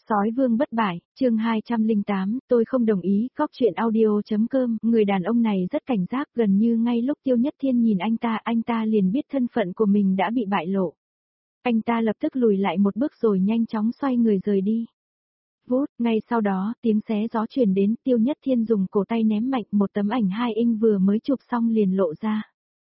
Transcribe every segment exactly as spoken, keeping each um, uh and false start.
Sói vương bất bại, chương hai trăm lẻ tám, tôi không đồng ý, góc chuyện audio.com, người đàn ông này rất cảnh giác, gần như ngay lúc Tiêu Nhất Thiên nhìn anh ta, anh ta liền biết thân phận của mình đã bị bại lộ. Anh ta lập tức lùi lại một bước rồi nhanh chóng xoay người rời đi. Vút, ngay sau đó, tiếng xé gió truyền đến, Tiêu Nhất Thiên dùng cổ tay ném mạnh một tấm ảnh hai inch vừa mới chụp xong liền lộ ra.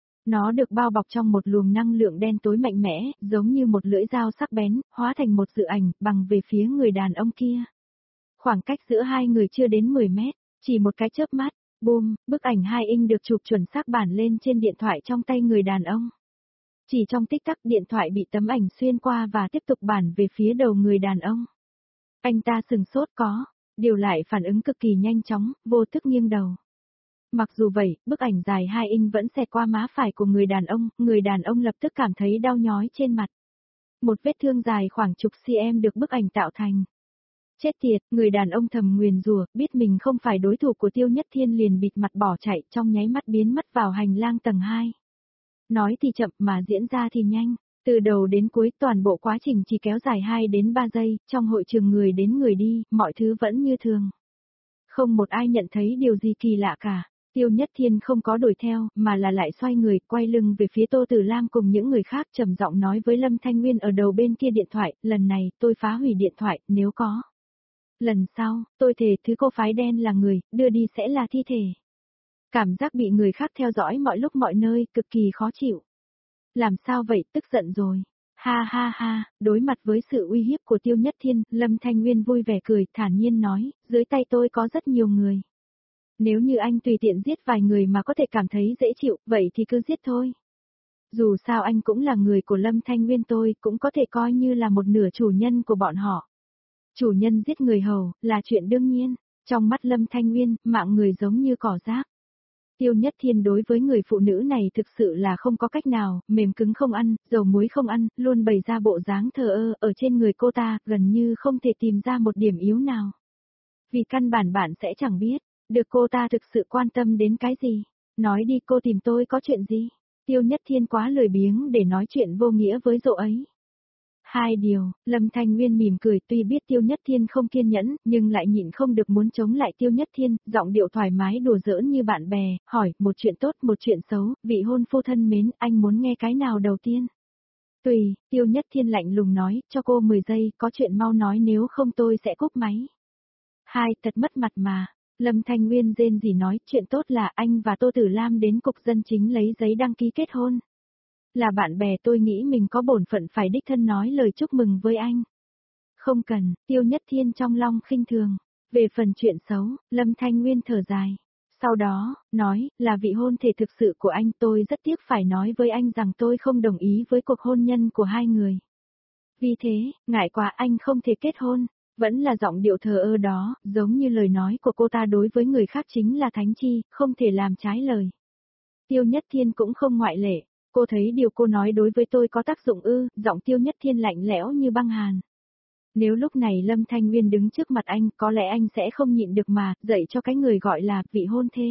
Nó được bao bọc trong một luồng năng lượng đen tối mạnh mẽ, giống như một lưỡi dao sắc bén, hóa thành một dự ảnh, bằng về phía người đàn ông kia. Khoảng cách giữa hai người chưa đến mười mét, chỉ một cái chớp mắt, boom, bức ảnh hai inch được chụp chuẩn xác bản lên trên điện thoại trong tay người đàn ông. Chỉ trong tích tắc điện thoại bị tấm ảnh xuyên qua và tiếp tục bản về phía đầu người đàn ông. Anh ta sừng sốt có, điều lại phản ứng cực kỳ nhanh chóng, vô thức nghiêng đầu. Mặc dù vậy, bức ảnh dài hai inch vẫn xẹt qua má phải của người đàn ông, người đàn ông lập tức cảm thấy đau nhói trên mặt. Một vết thương dài khoảng chục cm được bức ảnh tạo thành. Chết tiệt, người đàn ông thầm nguyền rủa, biết mình không phải đối thủ của Tiêu Nhất Thiên liền bịt mặt bỏ chạy, trong nháy mắt biến mất vào hành lang tầng hai. Nói thì chậm mà diễn ra thì nhanh, từ đầu đến cuối toàn bộ quá trình chỉ kéo dài hai đến ba giây, trong hội trường người đến người đi, mọi thứ vẫn như thường. Không một ai nhận thấy điều gì kỳ lạ cả. Tiêu Nhất Thiên không có đuổi theo, mà là lại xoay người, quay lưng về phía Tô Tử Lam cùng những người khác trầm giọng nói với Lâm Thanh Nguyên ở đầu bên kia điện thoại, lần này, tôi phá hủy điện thoại, nếu có. Lần sau, tôi thề thứ cô phái đen là người, đưa đi sẽ là thi thể. Cảm giác bị người khác theo dõi mọi lúc mọi nơi, cực kỳ khó chịu. Làm sao vậy, tức giận rồi. Ha ha ha, đối mặt với sự uy hiếp của Tiêu Nhất Thiên, Lâm Thanh Nguyên vui vẻ cười, thản nhiên nói, dưới tay tôi có rất nhiều người. Nếu như anh tùy tiện giết vài người mà có thể cảm thấy dễ chịu, vậy thì cứ giết thôi. Dù sao anh cũng là người của Lâm Thanh Nguyên tôi, cũng có thể coi như là một nửa chủ nhân của bọn họ. Chủ nhân giết người hầu, là chuyện đương nhiên. Trong mắt Lâm Thanh Nguyên, mạng người giống như cỏ rác. Tiêu Nhất Thiên đối với người phụ nữ này thực sự là không có cách nào, mềm cứng không ăn, dầu muối không ăn, luôn bày ra bộ dáng thờ ơ, ở trên người cô ta, gần như không thể tìm ra một điểm yếu nào. Vì căn bản bạn sẽ chẳng biết. Được cô ta thực sự quan tâm đến cái gì? Nói đi, cô tìm tôi có chuyện gì? Tiêu Nhất Thiên quá lười biếng để nói chuyện vô nghĩa với dỗ ấy. Hai điều, Lâm Thanh Nguyên mỉm cười, tuy biết Tiêu Nhất Thiên không kiên nhẫn, nhưng lại nhịn không được muốn chống lại Tiêu Nhất Thiên, giọng điệu thoải mái đùa giỡn như bạn bè, hỏi, một chuyện tốt, một chuyện xấu, vị hôn phu thân mến, anh muốn nghe cái nào đầu tiên? Tùy, Tiêu Nhất Thiên lạnh lùng nói, cho cô mười giây, có chuyện mau nói nếu không tôi sẽ cúp máy. Hai, thật mất mặt mà. Lâm Thanh Nguyên rên rỉ nói, chuyện tốt là anh và Tô Tử Lam đến cục dân chính lấy giấy đăng ký kết hôn. Là bạn bè tôi nghĩ mình có bổn phận phải đích thân nói lời chúc mừng với anh. Không cần, Tiêu Nhất Thiên trong lòng khinh thường. Về phần chuyện xấu, Lâm Thanh Nguyên thở dài. Sau đó, nói, là vị hôn thề thực sự của anh, tôi rất tiếc phải nói với anh rằng tôi không đồng ý với cuộc hôn nhân của hai người. Vì thế, ngại quá anh không thể kết hôn. Vẫn là giọng điệu thờ ơ đó, giống như lời nói của cô ta đối với người khác chính là thánh chi, không thể làm trái lời. Tiêu Nhất Thiên cũng không ngoại lệ, cô thấy điều cô nói đối với tôi có tác dụng ư, giọng Tiêu Nhất Thiên lạnh lẽo như băng hàn. Nếu lúc này Lâm Thanh Nguyên đứng trước mặt anh, có lẽ anh sẽ không nhịn được mà, dạy cho cái người gọi là vị hôn thê.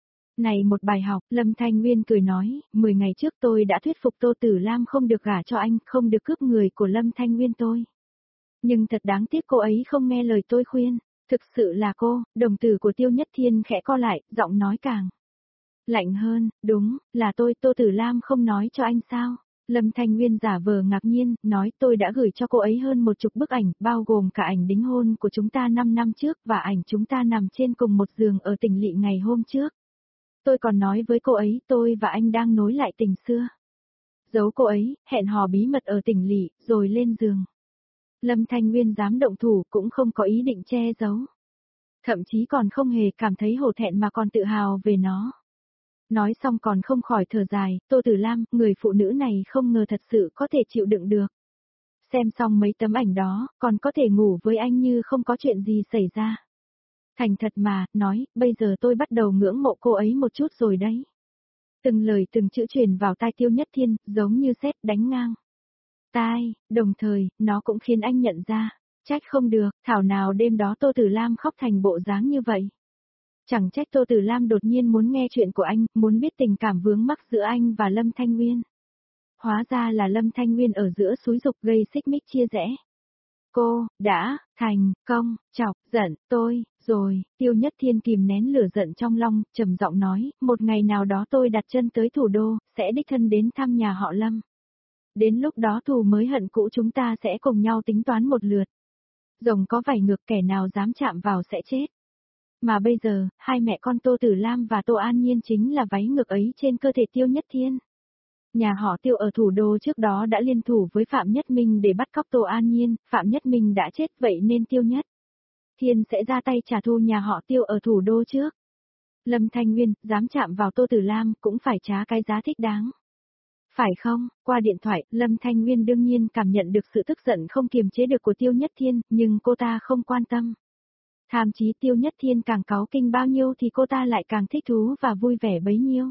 Này một bài học, Lâm Thanh Nguyên cười nói, mười ngày trước tôi đã thuyết phục Tô Tử Lam không được gả cho anh, không được cướp người của Lâm Thanh Nguyên tôi. Nhưng thật đáng tiếc cô ấy không nghe lời tôi khuyên, thực sự là cô, đồng tử của Tiêu Nhất Thiên khẽ co lại, giọng nói càng lạnh hơn, đúng, là tôi, Tô Tử Lam không nói cho anh sao? Lâm Thanh Nguyên giả vờ ngạc nhiên, nói tôi đã gửi cho cô ấy hơn một chục bức ảnh, bao gồm cả ảnh đính hôn của chúng ta năm năm trước và ảnh chúng ta nằm trên cùng một giường ở tỉnh lỵ ngày hôm trước. Tôi còn nói với cô ấy tôi và anh đang nối lại tình xưa. Giấu cô ấy, hẹn hò bí mật ở tỉnh lỵ, rồi lên giường. Lâm Thanh Nguyên dám động thủ cũng không có ý định che giấu. Thậm chí còn không hề cảm thấy hổ thẹn mà còn tự hào về nó. Nói xong còn không khỏi thở dài, Tô Tử Lam, người phụ nữ này không ngờ thật sự có thể chịu đựng được. Xem xong mấy tấm ảnh đó, còn có thể ngủ với anh như không có chuyện gì xảy ra. Thành thật mà, nói, bây giờ tôi bắt đầu ngưỡng mộ cô ấy một chút rồi đấy. Từng lời từng chữ truyền vào tai Tiêu Nhất Thiên, giống như sét đánh ngang tai, đồng thời, nó cũng khiến anh nhận ra, trách không được, thảo nào đêm đó Tô Tử Lam khóc thành bộ dáng như vậy. Chẳng trách Tô Tử Lam đột nhiên muốn nghe chuyện của anh, muốn biết tình cảm vướng mắc giữa anh và Lâm Thanh Nguyên. Hóa ra là Lâm Thanh Nguyên ở giữa xúi dục gây xích mích chia rẽ. Cô, đã, thành, công, chọc, giận, tôi, rồi, Tiêu Nhất Thiên kìm nén lửa giận trong lòng, trầm giọng nói, một ngày nào đó tôi đặt chân tới thủ đô, sẽ đích thân đến thăm nhà họ Lâm. Đến lúc đó thù mới hận cũ chúng ta sẽ cùng nhau tính toán một lượt. Rồng có vảy ngược kẻ nào dám chạm vào sẽ chết. Mà bây giờ, hai mẹ con Tô Tử Lam và Tô An Nhiên chính là váy ngược ấy trên cơ thể Tiêu Nhất Thiên. Nhà họ Tiêu ở thủ đô trước đó đã liên thủ với Phạm Nhất Minh để bắt cóc Tô An Nhiên, Phạm Nhất Minh đã chết vậy nên Tiêu Nhất Thiên sẽ ra tay trả thù nhà họ Tiêu ở thủ đô trước. Lâm Thanh Nguyên, dám chạm vào Tô Tử Lam cũng phải trả cái giá thích đáng. Phải không? Qua điện thoại, Lâm Thanh Nguyên đương nhiên cảm nhận được sự tức giận không kiềm chế được của Tiêu Nhất Thiên, nhưng cô ta không quan tâm. Thậm chí Tiêu Nhất Thiên càng cáu kinh bao nhiêu thì cô ta lại càng thích thú và vui vẻ bấy nhiêu.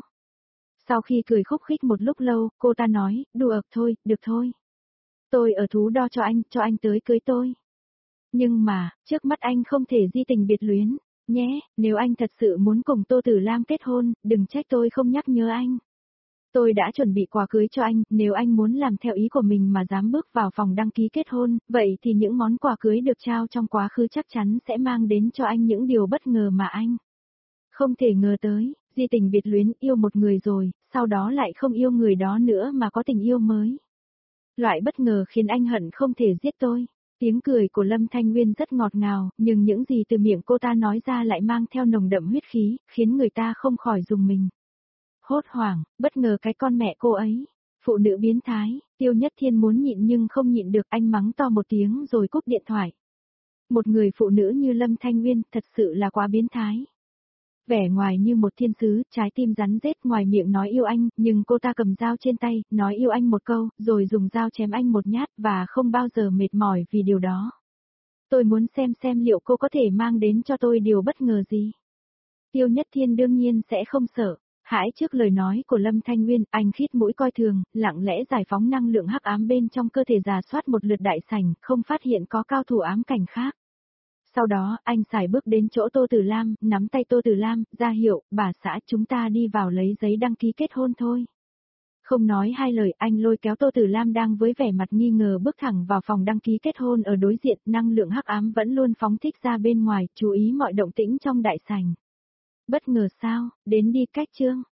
Sau khi cười khúc khích một lúc lâu, cô ta nói, đùa thôi, được thôi. Tôi ở thú đo cho anh, cho anh tới cưới tôi. Nhưng mà, trước mắt anh không thể di tình biệt luyến, nhé, nếu anh thật sự muốn cùng Tô Tử Lam kết hôn, đừng trách tôi không nhắc nhớ anh. Tôi đã chuẩn bị quà cưới cho anh, nếu anh muốn làm theo ý của mình mà dám bước vào phòng đăng ký kết hôn, vậy thì những món quà cưới được trao trong quá khứ chắc chắn sẽ mang đến cho anh những điều bất ngờ mà anh không thể ngờ tới. Di tình biệt luyến, yêu một người rồi, sau đó lại không yêu người đó nữa mà có tình yêu mới. Loại bất ngờ khiến anh hận không thể giết tôi. Tiếng cười của Lâm Thanh Nguyên rất ngọt ngào, nhưng những gì từ miệng cô ta nói ra lại mang theo nồng đậm huyết khí, khiến người ta không khỏi rùng mình. Hốt hoảng, bất ngờ cái con mẹ cô ấy. Phụ nữ biến thái, Tiêu Nhất Thiên muốn nhịn nhưng không nhịn được, anh mắng to một tiếng rồi cúp điện thoại. Một người phụ nữ như Lâm Thanh Nguyên thật sự là quá biến thái. Vẻ ngoài như một thiên sứ, trái tim rắn rết, ngoài miệng nói yêu anh, nhưng cô ta cầm dao trên tay, nói yêu anh một câu, rồi dùng dao chém anh một nhát và không bao giờ mệt mỏi vì điều đó. Tôi muốn xem xem liệu cô có thể mang đến cho tôi điều bất ngờ gì. Tiêu Nhất Thiên đương nhiên sẽ không sợ. Hãi trước lời nói của Lâm Thanh Nguyên, anh khít mũi coi thường, lặng lẽ giải phóng năng lượng hắc ám bên trong cơ thể, rà soát một lượt đại sảnh, không phát hiện có cao thủ ám cảnh khác. Sau đó, anh xài bước đến chỗ Tô Tử Lam, nắm tay Tô Tử Lam, ra hiệu, bà xã chúng ta đi vào lấy giấy đăng ký kết hôn thôi. Không nói hai lời, anh lôi kéo Tô Tử Lam đang với vẻ mặt nghi ngờ bước thẳng vào phòng đăng ký kết hôn ở đối diện, năng lượng hắc ám vẫn luôn phóng thích ra bên ngoài, chú ý mọi động tĩnh trong đại sảnh. Bất ngờ sao, đến đi cách chương.